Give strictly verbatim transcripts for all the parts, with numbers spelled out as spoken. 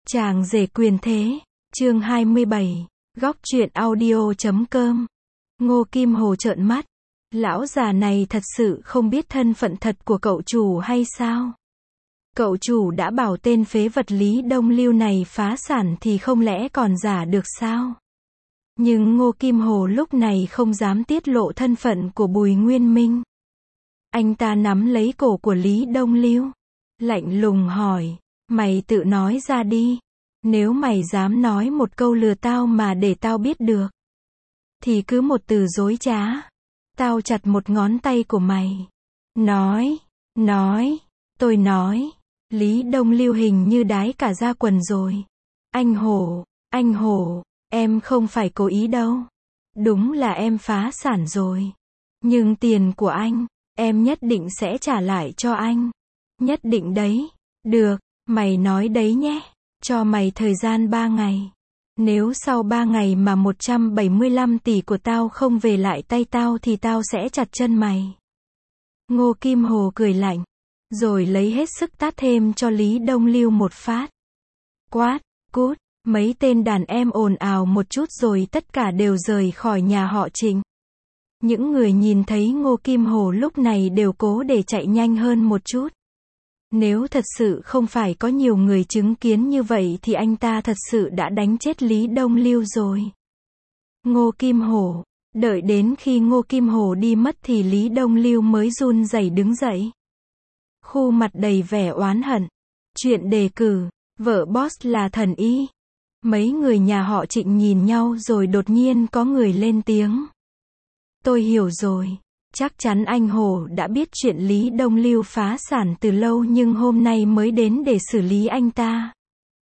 Chàng rể quyền thế, chương hai mươi bảy, góc truyện audio chấm com. Ngô Kim Hồ trợn mắt. Lão già này thật sự không biết thân phận thật của cậu chủ hay sao? Cậu chủ đã bảo tên phế vật Lý Đông Lưu này phá sản thì không lẽ còn giả được sao? Nhưng Ngô Kim Hồ lúc này không dám tiết lộ thân phận của Bùi Nguyên Minh. Anh ta nắm lấy cổ của Lý Đông Lưu, lạnh lùng hỏi, mày tự nói ra đi. Nếu mày dám nói một câu lừa tao mà để tao biết được, thì cứ một từ dối trá, tao chặt một ngón tay của mày. Nói, nói, tôi nói. Lý Đông Lưu hình như đái cả da quần rồi. Anh Hổ, anh Hổ, em không phải cố ý đâu. Đúng là em phá sản rồi. Nhưng tiền của anh, em nhất định sẽ trả lại cho anh. Nhất định đấy. Được, mày nói đấy nhé. Cho mày thời gian ba ngày. Nếu sau ba ngày mà một trăm bảy mươi lăm tỷ của tao không về lại tay tao thì tao sẽ chặt chân mày. Ngô Kim Hồ cười lạnh, rồi lấy hết sức tát thêm cho Lý Đông Lưu một phát. Quát, cút, mấy tên đàn em ồn ào một chút rồi tất cả đều rời khỏi nhà họ Trịnh. Những người nhìn thấy Ngô Kim Hồ lúc này đều cố để chạy nhanh hơn một chút. Nếu thật sự không phải có nhiều người chứng kiến như vậy thì anh ta thật sự đã đánh chết Lý Đông Lưu rồi. Ngô Kim Hồ, đợi đến khi Ngô Kim Hồ đi mất thì Lý Đông Lưu mới run rẩy đứng dậy. Khu mặt đầy vẻ oán hận. Chuyện đề cử, vợ boss là thần y. Mấy người nhà họ Trịnh nhìn nhau rồi đột nhiên có người lên tiếng. Tôi hiểu rồi. Chắc chắn anh Hồ đã biết chuyện Lý Đông Lưu phá sản từ lâu nhưng hôm nay mới đến để xử lý anh ta.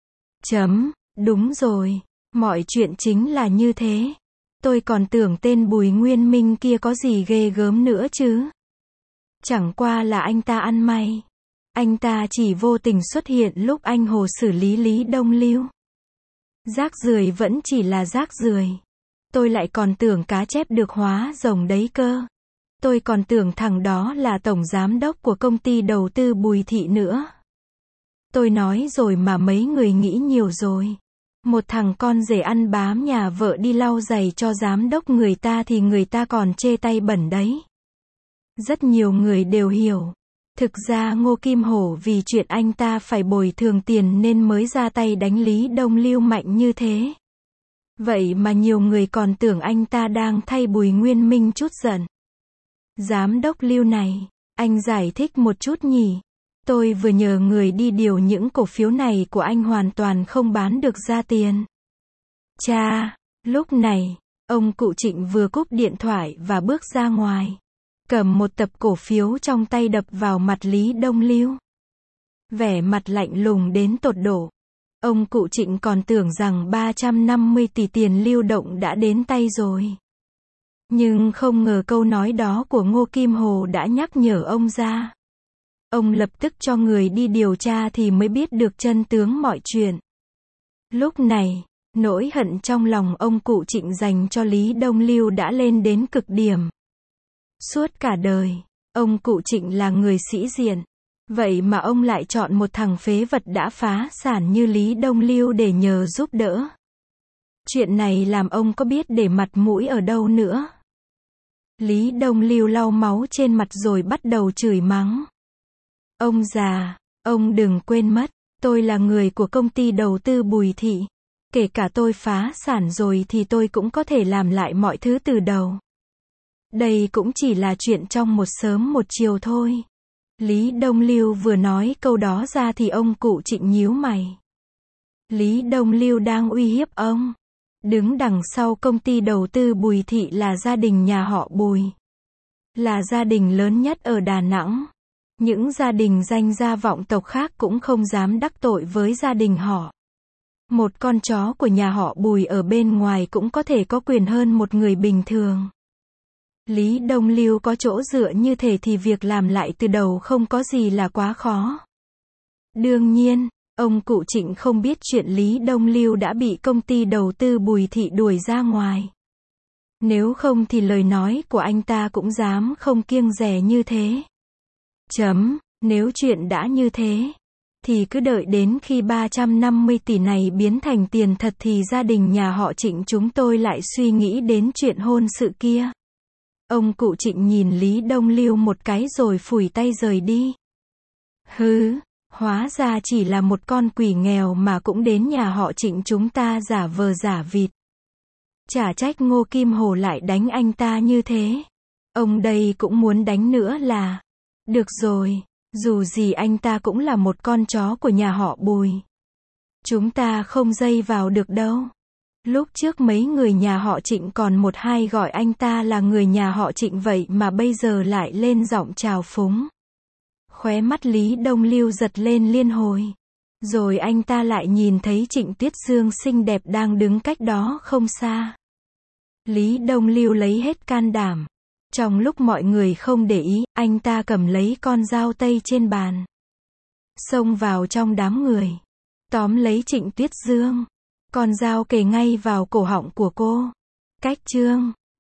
Chấm, đúng rồi. Mọi chuyện chính là như thế. Tôi còn tưởng tên Bùi Nguyên Minh kia có gì ghê gớm nữa chứ. Chẳng qua là anh ta ăn may. Anh ta chỉ vô tình xuất hiện lúc anh Hồ xử lý Lý Đông Lưu. Rác rưởi vẫn chỉ là rác rưởi. Tôi lại còn tưởng cá chép được hóa rồng đấy cơ. Tôi còn tưởng thằng đó là tổng giám đốc của công ty đầu tư Bùi Thị nữa. Tôi nói rồi mà mấy người nghĩ nhiều rồi. Một thằng con rể ăn bám nhà vợ đi lau giày cho giám đốc người ta thì người ta còn chê tay bẩn đấy. Rất nhiều người đều hiểu. Thực ra Ngô Kim Hổ vì chuyện anh ta phải bồi thường tiền nên mới ra tay đánh Lý Đông Lưu mạnh như thế. Vậy mà nhiều người còn tưởng anh ta đang thay Bùi Nguyên Minh chút giận. Giám đốc Lưu này, anh giải thích một chút nhỉ? Tôi vừa nhờ người đi điều những cổ phiếu này của anh hoàn toàn không bán được ra tiền. Cha, lúc này, ông cụ Trịnh vừa cúp điện thoại và bước ra ngoài. Cầm một tập cổ phiếu trong tay đập vào mặt Lý Đông Lưu. Vẻ mặt lạnh lùng đến tột độ. Ông cụ Trịnh còn tưởng rằng ba trăm năm mươi tỷ tiền lưu động đã đến tay rồi. Nhưng không ngờ câu nói đó của Ngô Kim Hồ đã nhắc nhở ông ra. Ông lập tức cho người đi điều tra thì mới biết được chân tướng mọi chuyện. Lúc này, nỗi hận trong lòng ông cụ Trịnh dành cho Lý Đông Lưu đã lên đến cực điểm. Suốt cả đời, ông cụ Trịnh là người sĩ diện. Vậy mà ông lại chọn một thằng phế vật đã phá sản như Lý Đông Lưu để nhờ giúp đỡ. Chuyện này làm ông có biết để mặt mũi ở đâu nữa. Lý Đông Lưu lau máu trên mặt rồi bắt đầu chửi mắng. Ông già, ông đừng quên mất, tôi là người của công ty đầu tư Bùi Thị. Kể cả tôi phá sản rồi thì tôi cũng có thể làm lại mọi thứ từ đầu. Đây cũng chỉ là chuyện trong một sớm một chiều thôi. Lý Đông Lưu vừa nói câu đó ra thì ông cụ Trịnh nhíu mày. Lý Đông Lưu đang uy hiếp ông. Đứng đằng sau công ty đầu tư Bùi Thị là gia đình nhà họ Bùi. Là gia đình lớn nhất ở Đà Nẵng. Những gia đình danh gia vọng tộc khác cũng không dám đắc tội với gia đình họ. Một con chó của nhà họ Bùi ở bên ngoài cũng có thể có quyền hơn một người bình thường. Lý Đông Lưu có chỗ dựa như thế thì việc làm lại từ đầu không có gì là quá khó. Đương nhiên, ông cụ Trịnh không biết chuyện Lý Đông Lưu đã bị công ty đầu tư Bùi Thị đuổi ra ngoài. Nếu không thì lời nói của anh ta cũng dám không kiêng dè như thế. Chấm, nếu chuyện đã như thế, thì cứ đợi đến khi ba trăm năm mươi tỷ này biến thành tiền thật thì gia đình nhà họ Trịnh chúng tôi lại suy nghĩ đến chuyện hôn sự kia. Ông cụ Trịnh nhìn Lý Đông Lưu một cái rồi phủi tay rời đi. Hứ, hóa ra chỉ là một con quỷ nghèo mà cũng đến nhà họ Trịnh chúng ta giả vờ giả vịt. Chả trách Ngô Kim Hổ lại đánh anh ta như thế. Ông đây cũng muốn đánh nữa là. Được rồi, dù gì anh ta cũng là một con chó của nhà họ Bùi. Chúng ta không dây vào được đâu. Lúc trước mấy người nhà họ Trịnh còn một hai gọi anh ta là người nhà họ Trịnh vậy mà bây giờ lại lên giọng trào phúng. Khóe mắt Lý Đông Lưu giật lên liên hồi. Rồi anh ta lại nhìn thấy Trịnh Tuyết Dương xinh đẹp đang đứng cách đó không xa. Lý Đông Lưu lấy hết can đảm. Trong lúc mọi người không để ý, anh ta cầm lấy con dao tây trên bàn. Xông vào trong đám người. Tóm lấy Trịnh Tuyết Dương. Con dao kề ngay vào cổ họng của cô. Cách chương